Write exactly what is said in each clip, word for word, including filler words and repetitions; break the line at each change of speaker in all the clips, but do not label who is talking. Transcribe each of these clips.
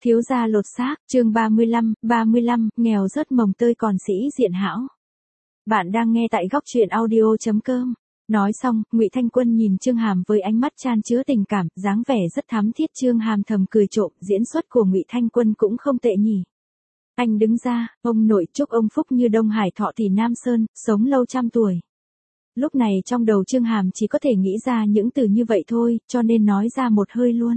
Thiếu gia lột xác, chương ba mươi lăm, ba mươi lăm, nghèo rớt mồng tơi còn sĩ diện hão. Bạn đang nghe tại góc truyện audio chấm com. Nói xong, Ngụy Thanh Quân nhìn Chương Hàm với ánh mắt chan chứa tình cảm, dáng vẻ rất thắm thiết. Chương Hàm thầm cười trộm, diễn xuất của Ngụy Thanh Quân cũng không tệ nhỉ. Anh đứng ra, ông nội chúc ông phúc như Đông Hải thọ thì Nam Sơn, sống lâu trăm tuổi. Lúc này trong đầu Chương Hàm chỉ có thể nghĩ ra những từ như vậy thôi, cho nên nói ra một hơi luôn.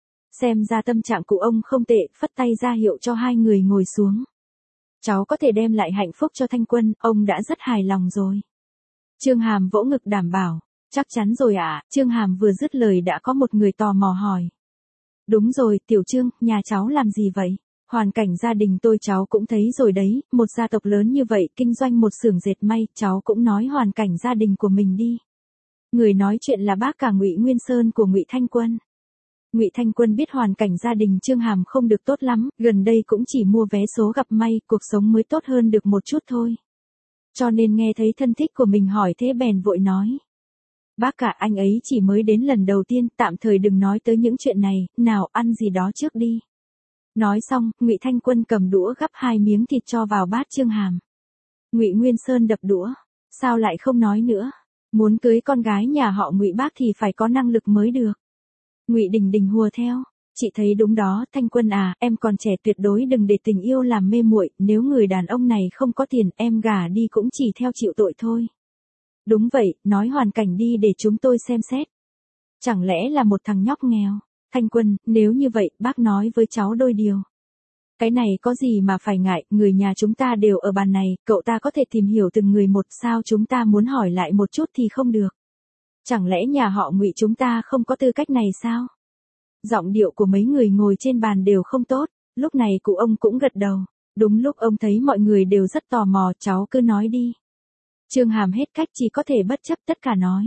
Xem ra tâm trạng của ông không tệ, phất tay ra hiệu cho hai người ngồi xuống. Cháu có thể đem lại hạnh phúc cho Thanh Quân, ông đã rất hài lòng rồi. Chương Hàm vỗ ngực đảm bảo, chắc chắn rồi ạ. À? Chương Hàm vừa dứt lời đã có một người tò mò hỏi. Đúng rồi, Tiểu Chương, nhà cháu làm gì vậy? Hoàn cảnh gia đình tôi cháu cũng thấy rồi đấy, một gia tộc lớn như vậy, kinh doanh một xưởng dệt may, cháu cũng nói hoàn cảnh gia đình của mình đi. Người nói chuyện là bác cả Ngụy Nguyên Sơn của Ngụy Thanh Quân. Ngụy Thanh Quân biết hoàn cảnh gia đình Chương Hàm không được tốt lắm, gần đây cũng chỉ mua vé số gặp may, cuộc sống mới tốt hơn được một chút thôi. Cho nên nghe thấy thân thích của mình hỏi thế bèn vội nói. Bác cả anh ấy chỉ mới đến lần đầu tiên, tạm thời đừng nói tới những chuyện này, nào ăn gì đó trước đi. Nói xong, Ngụy Thanh Quân cầm đũa gắp hai miếng thịt cho vào bát Chương Hàm. Ngụy Nguyên Sơn đập đũa, sao lại không nói nữa, muốn cưới con gái nhà họ Ngụy bác thì phải có năng lực mới được. Ngụy Đình Đình hùa theo, chị thấy đúng đó, Thanh Quân à, em còn trẻ tuyệt đối đừng để tình yêu làm mê muội, nếu người đàn ông này không có tiền, em gả đi cũng chỉ theo chịu tội thôi. Đúng vậy, nói hoàn cảnh đi để chúng tôi xem xét. Chẳng lẽ là một thằng nhóc nghèo? Thanh Quân, nếu như vậy, bác nói với cháu đôi điều. Cái này có gì mà phải ngại, người nhà chúng ta đều ở bàn này, cậu ta có thể tìm hiểu từng người một, sao chúng ta muốn hỏi lại một chút thì không được. Chẳng lẽ nhà họ Ngụy chúng ta không có tư cách này sao? Giọng điệu của mấy người ngồi trên bàn đều không tốt, lúc này cụ ông cũng gật đầu. Đúng lúc ông thấy mọi người đều rất tò mò, cháu cứ nói đi. Chương Hàm hết cách chỉ có thể bất chấp tất cả nói.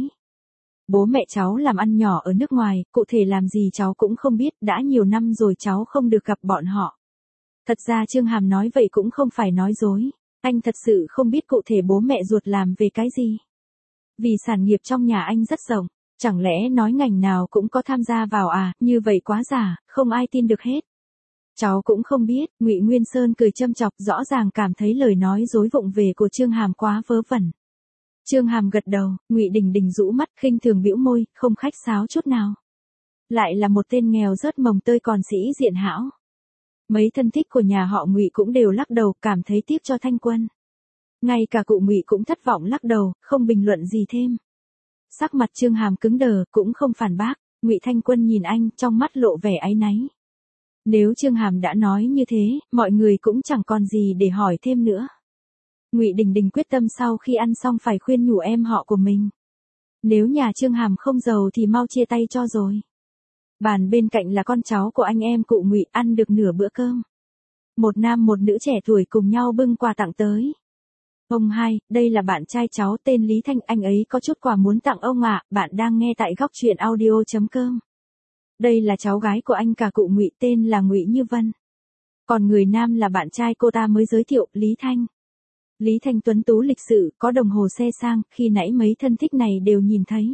Bố mẹ cháu làm ăn nhỏ ở nước ngoài, cụ thể làm gì cháu cũng không biết, đã nhiều năm rồi cháu không được gặp bọn họ. Thật ra Chương Hàm nói vậy cũng không phải nói dối, anh thật sự không biết cụ thể bố mẹ ruột làm về cái gì. Vì sản nghiệp trong nhà anh rất rộng, chẳng lẽ nói ngành nào cũng có tham gia vào à, như vậy quá giả, không ai tin được hết. Cháu cũng không biết, Ngụy Nguyên Sơn cười châm chọc, rõ ràng cảm thấy lời nói dối vụng về của Chương Hàm quá vớ vẩn. Chương Hàm gật đầu, Ngụy Đình Đình rũ mắt khinh thường bĩu môi, không khách sáo chút nào. Lại là một tên nghèo rớt mồng tơi còn sĩ diện hão. Mấy thân thích của nhà họ Ngụy cũng đều lắc đầu, cảm thấy tiếc cho Thanh Quân. Ngay cả cụ Ngụy cũng thất vọng lắc đầu, không bình luận gì thêm. Sắc mặt Chương Hàm cứng đờ, cũng không phản bác. Ngụy Thanh Quân nhìn anh, trong mắt lộ vẻ áy náy. Nếu Chương Hàm đã nói như thế, mọi người cũng chẳng còn gì để hỏi thêm nữa. Ngụy Đình Đình quyết tâm sau khi ăn xong phải khuyên nhủ em họ của mình. Nếu nhà Chương Hàm không giàu thì mau chia tay cho rồi. Bàn bên cạnh là con cháu của anh em cụ Ngụy, ăn được nửa bữa cơm. Một nam một nữ trẻ tuổi cùng nhau bưng quà tặng tới. Ông hai, đây là bạn trai cháu tên Lý Thanh, anh ấy có chút quà muốn tặng ông ạ, bạn đang nghe tại góc truyện audio chấm com. Đây là cháu gái của anh cả cụ Ngụy tên là Ngụy Như Vân. Còn người nam là bạn trai cô ta mới giới thiệu, Lý Thanh. Lý Thanh tuấn tú lịch sự, có đồng hồ xe sang, khi nãy mấy thân thích này đều nhìn thấy.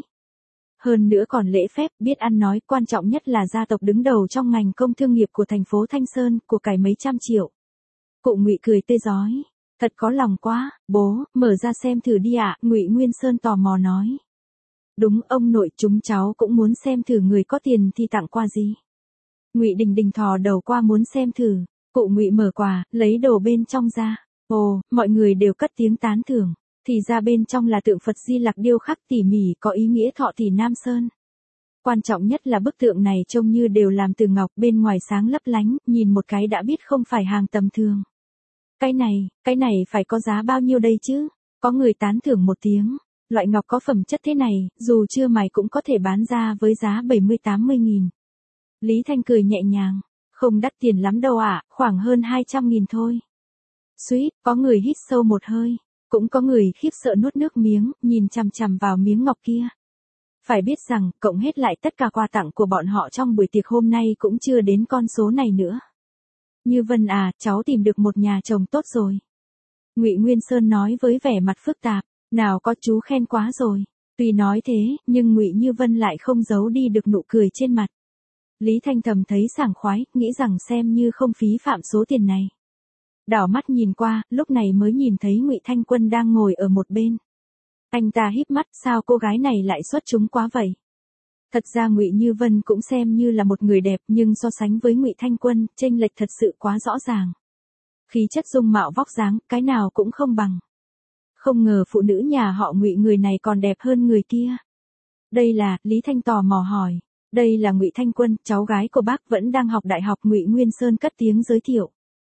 Hơn nữa còn lễ phép, biết ăn nói, quan trọng nhất là gia tộc đứng đầu trong ngành công thương nghiệp của thành phố Thanh Sơn, của cải mấy trăm triệu. Cụ Ngụy cười tươi rói. Thật có lòng quá, bố, mở ra xem thử đi ạ, Ngụy Nguyên Sơn tò mò nói. Đúng ông nội, chúng cháu cũng muốn xem thử người có tiền thì tặng quà gì. Ngụy Đình Đình thò đầu qua muốn xem thử, cụ Ngụy mở quà, lấy đồ bên trong ra. Ồ, mọi người đều cất tiếng tán thưởng, thì ra bên trong là tượng Phật Di Lặc điêu khắc tỉ mỉ có ý nghĩa thọ thì Nam Sơn. Quan trọng nhất là bức tượng này trông như đều làm từ ngọc, bên ngoài sáng lấp lánh, nhìn một cái đã biết không phải hàng tầm thường. Cái này, cái này phải có giá bao nhiêu đây chứ? Có người tán thưởng một tiếng, loại ngọc có phẩm chất thế này, dù chưa mài cũng có thể bán ra với giá bảy mươi tám mươi nghìn. Lý Thanh cười nhẹ nhàng, không đắt tiền lắm đâu ạ, à, khoảng hơn hai trăm nghìn thôi. Suýt, có người hít sâu một hơi, cũng có người khiếp sợ nuốt nước miếng, nhìn chằm chằm vào miếng ngọc kia. Phải biết rằng, cộng hết lại tất cả quà tặng của bọn họ trong buổi tiệc hôm nay cũng chưa đến con số này nữa. Như Vân à, cháu tìm được một nhà chồng tốt rồi. Ngụy Nguyên Sơn nói với vẻ mặt phức tạp, nào có chú khen quá rồi. Tuy nói thế, nhưng Ngụy Như Vân lại không giấu đi được nụ cười trên mặt. Lý Thanh thầm thấy sảng khoái, nghĩ rằng xem như không phí phạm số tiền này. Đảo mắt nhìn qua, lúc này mới nhìn thấy Ngụy Thanh Quân đang ngồi ở một bên. Anh ta híp mắt, sao cô gái này lại xuất chúng quá vậy? Thật ra Ngụy Như Vân cũng xem như là một người đẹp, nhưng so sánh với Ngụy Thanh Quân, chênh lệch thật sự quá rõ ràng. Khí chất dung mạo vóc dáng, cái nào cũng không bằng. Không ngờ phụ nữ nhà họ Ngụy người này còn đẹp hơn người kia. Đây là, Lý Thanh tò mò hỏi. Đây là Ngụy Thanh Quân, cháu gái của bác vẫn đang học đại học. Ngụy Nguyên Sơn cất tiếng giới thiệu.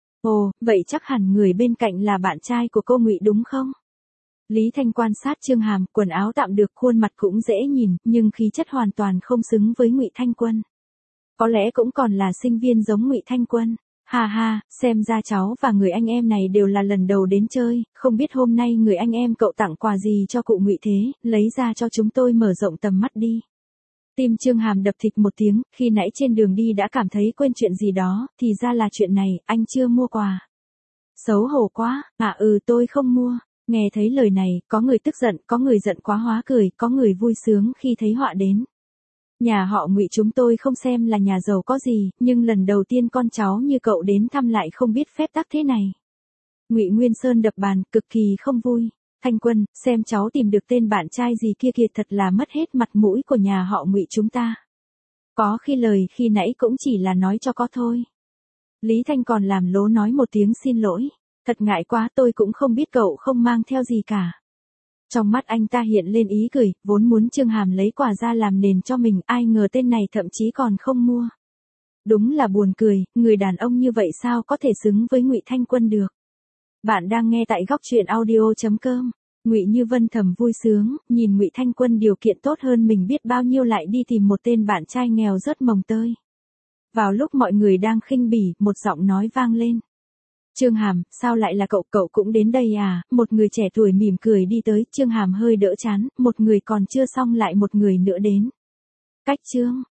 Ồ, vậy chắc hẳn người bên cạnh là bạn trai của cô Ngụy đúng không? Lý Thanh quan sát Chương Hàm, quần áo tạm được, khuôn mặt cũng dễ nhìn, nhưng khí chất hoàn toàn không xứng với Ngụy Thanh Quân. Có lẽ cũng còn là sinh viên giống Ngụy Thanh Quân. Ha ha, xem ra cháu và người anh em này đều là lần đầu đến chơi, không biết hôm nay người anh em cậu tặng quà gì cho cụ Ngụy thế, lấy ra cho chúng tôi mở rộng tầm mắt đi. Tim Chương Hàm đập thịch một tiếng, khi nãy trên đường đi đã cảm thấy quên chuyện gì đó, thì ra là chuyện này, anh chưa mua quà. Xấu hổ quá, à ừ tôi không mua. Nghe thấy lời này, có người tức giận, có người giận quá hóa cười, có người vui sướng khi thấy họa đến. Nhà họ Ngụy chúng tôi không xem là nhà giàu có gì, nhưng lần đầu tiên con cháu như cậu đến thăm lại không biết phép tắc thế này. Ngụy Nguyên Sơn đập bàn, cực kỳ không vui. Thanh Quân, xem cháu tìm được tên bạn trai gì kia kìa, thật là mất hết mặt mũi của nhà họ Ngụy chúng ta. Có khi lời khi nãy cũng chỉ là nói cho có thôi. Lý Thanh còn làm lố nói một tiếng xin lỗi. Thật ngại quá, tôi cũng không biết cậu không mang theo gì cả. Trong mắt anh ta hiện lên ý cười, vốn muốn Chương Hàm lấy quà ra làm nền cho mình, ai ngờ tên này thậm chí còn không mua. Đúng là buồn cười, người đàn ông như vậy sao có thể xứng với Ngụy Thanh Quân được. Bạn đang nghe tại góc truyện audio chấm com. Ngụy Như Vân thầm vui sướng, nhìn Ngụy Thanh Quân điều kiện tốt hơn mình biết bao nhiêu lại đi tìm một tên bạn trai nghèo rớt mồng tơi. Vào lúc mọi người đang khinh bỉ, một giọng nói vang lên. Chương Hàm, sao lại là cậu, cậu cũng đến đây à? Một người trẻ tuổi mỉm cười đi tới, Chương Hàm hơi đỡ chán, một người còn chưa xong lại một người nữa đến. Cách Chương,